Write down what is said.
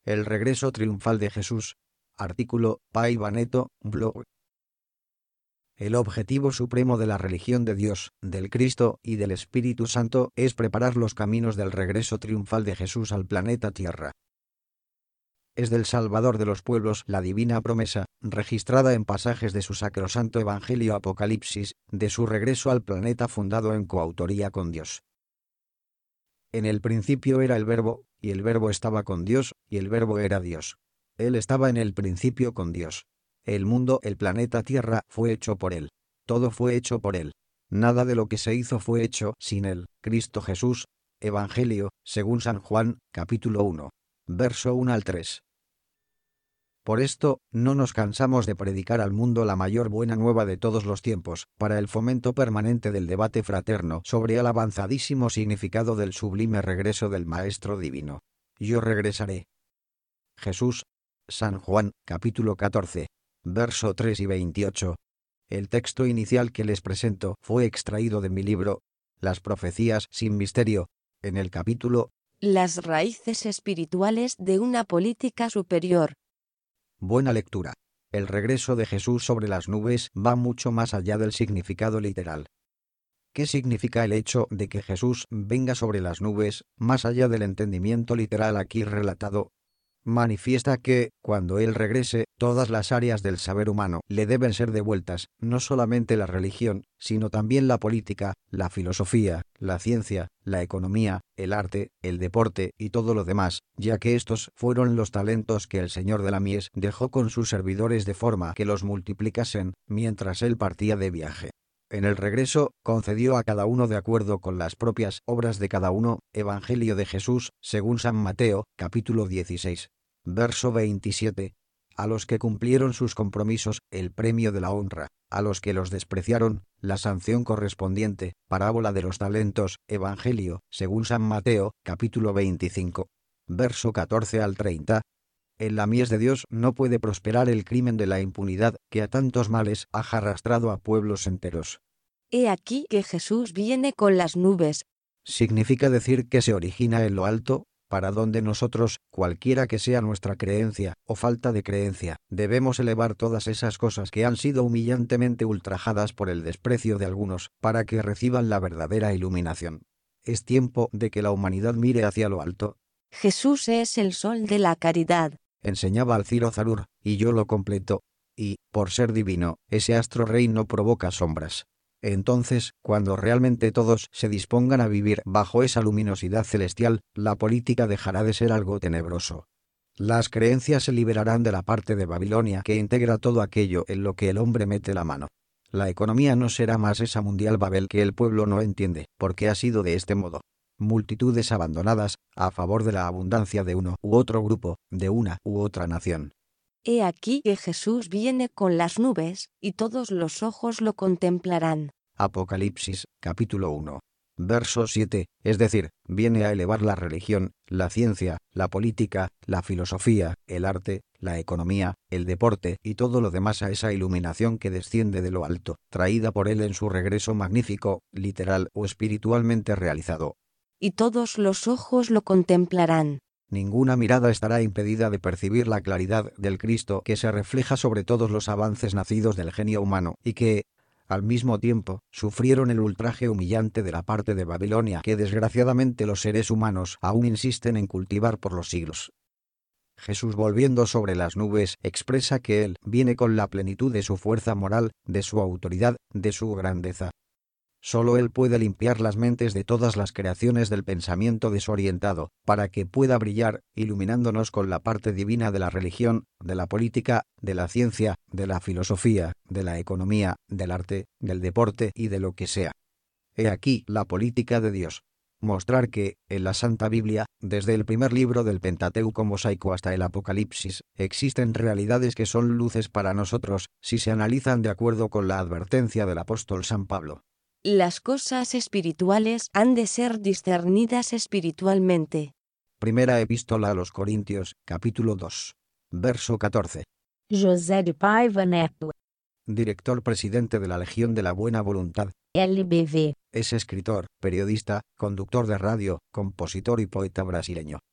El regreso triunfal de Jesús. Artículo, Paiva Neto, blog. El objetivo supremo de la religión de Dios, del Cristo y del Espíritu Santo es preparar los caminos del regreso triunfal de Jesús al planeta Tierra. Es del Salvador de los pueblos la divina promesa, registrada en pasajes de su sacrosanto Evangelio Apocalipsis, de su regreso al planeta fundado en coautoría con Dios. En el principio era el Verbo, y el Verbo estaba con Dios, y el Verbo era Dios. Él estaba en el principio con Dios. El mundo, el planeta Tierra, fue hecho por Él. Todo fue hecho por Él. Nada de lo que se hizo fue hecho sin Él. Cristo Jesús. Evangelio, según San Juan, capítulo 1. Verso 1 al 3. Por esto, no nos cansamos de predicar al mundo la mayor buena nueva de todos los tiempos, para el fomento permanente del debate fraterno sobre el avanzadísimo significado del sublime regreso del Maestro Divino. Yo regresaré. Jesús. San Juan, capítulo 14. Verso 3 y 28. El texto inicial que les presento fue extraído de mi libro, Las profecías sin misterio, en el capítulo Las raíces espirituales de una política superior. Buena lectura. El regreso de Jesús sobre las nubes va mucho más allá del significado literal. ¿Qué significa el hecho de que Jesús venga sobre las nubes, más allá del entendimiento literal aquí relatado? Manifiesta que, cuando Él regrese, todas las áreas del saber humano le deben ser devueltas, no solamente la religión, sino también la política, la filosofía, la ciencia, la economía, el arte, el deporte y todo lo demás, ya que estos fueron los talentos que el Señor de la Mies dejó con sus servidores de forma que los multiplicasen, mientras Él partía de viaje. En el regreso, concedió a cada uno de acuerdo con las propias obras de cada uno. Evangelio de Jesús, según San Mateo, capítulo 16. Verso 27. A los que cumplieron sus compromisos, el premio de la honra; a los que los despreciaron, la sanción correspondiente. Parábola de los talentos. Evangelio, según San Mateo, capítulo 25. Verso 14 al 30. En la mies de Dios no puede prosperar el crimen de la impunidad, que a tantos males ha arrastrado a pueblos enteros. He aquí que Jesús viene con las nubes. Significa decir que se origina en lo alto, para donde nosotros, cualquiera que sea nuestra creencia, o falta de creencia, debemos elevar todas esas cosas que han sido humillantemente ultrajadas por el desprecio de algunos, para que reciban la verdadera iluminación. Es tiempo de que la humanidad mire hacia lo alto. Jesús es el sol de la caridad. Enseñaba al Ciro Zarur, y yo lo completo. Y, por ser divino, ese astro rey no provoca sombras. Entonces, cuando realmente todos se dispongan a vivir bajo esa luminosidad celestial, la política dejará de ser algo tenebroso. Las creencias se liberarán de la parte de Babilonia que integra todo aquello en lo que el hombre mete la mano. La economía no será más esa mundial Babel que el pueblo no entiende, porque ha sido de este modo. Multitudes abandonadas, a favor de la abundancia de uno u otro grupo, de una u otra nación. He aquí que Jesús viene con las nubes, y todos los ojos lo contemplarán. Apocalipsis, capítulo 1. Verso 7, es decir, viene a elevar la religión, la ciencia, la política, la filosofía, el arte, la economía, el deporte y todo lo demás a esa iluminación que desciende de lo alto, traída por Él en su regreso magnífico, literal o espiritualmente realizado. Y todos los ojos lo contemplarán. Ninguna mirada estará impedida de percibir la claridad del Cristo que se refleja sobre todos los avances nacidos del genio humano y que, al mismo tiempo, sufrieron el ultraje humillante de la parte de Babilonia que desgraciadamente los seres humanos aún insisten en cultivar por los siglos. Jesús, volviendo sobre las nubes, expresa que Él viene con la plenitud de su fuerza moral, de su autoridad, de su grandeza. Solo Él puede limpiar las mentes de todas las creaciones del pensamiento desorientado, para que pueda brillar, iluminándonos con la parte divina de la religión, de la política, de la ciencia, de la filosofía, de la economía, del arte, del deporte y de lo que sea. He aquí la política de Dios. Mostrar que, en la Santa Biblia, desde el primer libro del Pentateuco mosaico hasta el Apocalipsis, existen realidades que son luces para nosotros, si se analizan de acuerdo con la advertencia del apóstol San Pablo. Las cosas espirituales han de ser discernidas espiritualmente. Primera epístola a los Corintios, capítulo 2. Verso 14. José de Paiva Neto, Director presidente de la Legión de la Buena Voluntad. LBV. Es escritor, periodista, conductor de radio, compositor y poeta brasileño.